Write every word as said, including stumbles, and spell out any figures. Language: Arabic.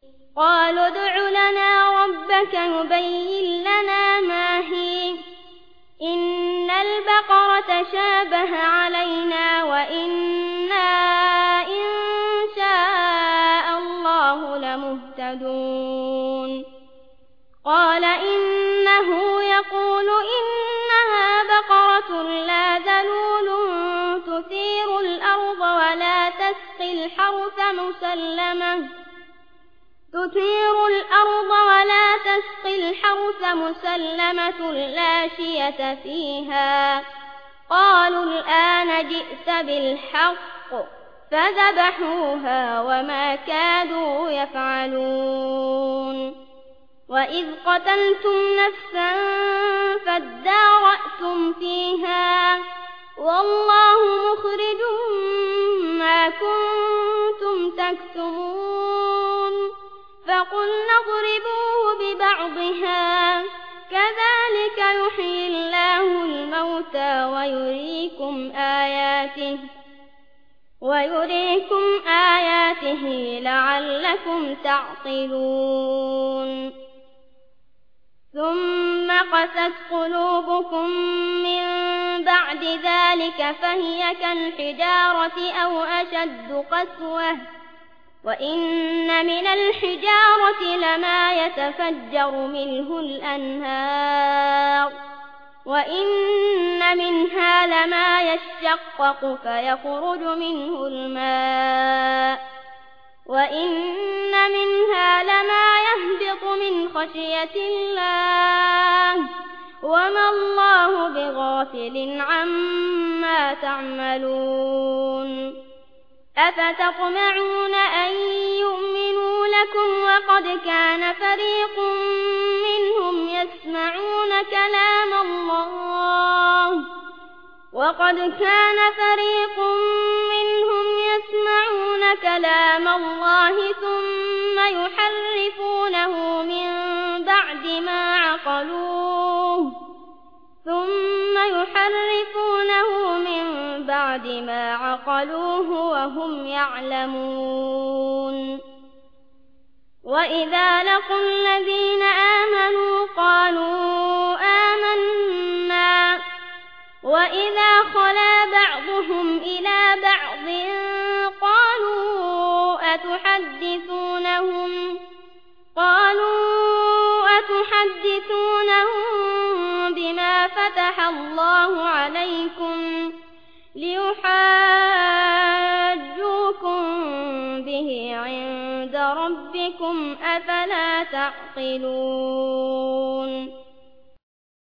قالوا ادع لنا ربك يبين لنا ما هي إن البقرة تشابه علينا وإنا إن شاء الله لمهتدون قال إنه يقول إنها بقرة لا ذلول تثير الأرض ولا تسقي الحرث مسلمة تثير الأرض ولا تسقي الحرث مسلمة لا شية فيها قالوا الآن جئت بالحق فذبحوها وما كادوا يفعلون وإذ قتلتم نفسا فادارأتم فيها والله مخرج ما كنتم تكتمون فقلنا اضربوه ببعضها كذلك يحيي الله الموتى ويريكم آياته ويريكم آياته لعلكم تعقلون ثم قست قلوبكم من بعد ذلك فهي كالحجارة أو أشد قسوة وإن من الحجارة لما يتفجر منه الأنهار وإن منها لما يشقق فيخرج منه الماء وإن منها لما يهبط من خشية الله وما الله بغافل عما تعملون أفتطمعون أن يؤمنوا لكم وقد كان فريق منهم يسمعون كلام الله وقد كان فريق منهم يسمعون كلام الله ثم يحرفونه من بعد ما عقلوه ثم يحرفونه من بعد ما عقلوه وهم يعلمون وإذا لقوا الذين آمنوا قالوا آمنا وإذا خلا بعضهم إلى بعض قالوا أتحدثونهم قالوا أتحدثونهم بما فتح الله عليكم ليحاجوكم به عند ربكم أفلا تعقلون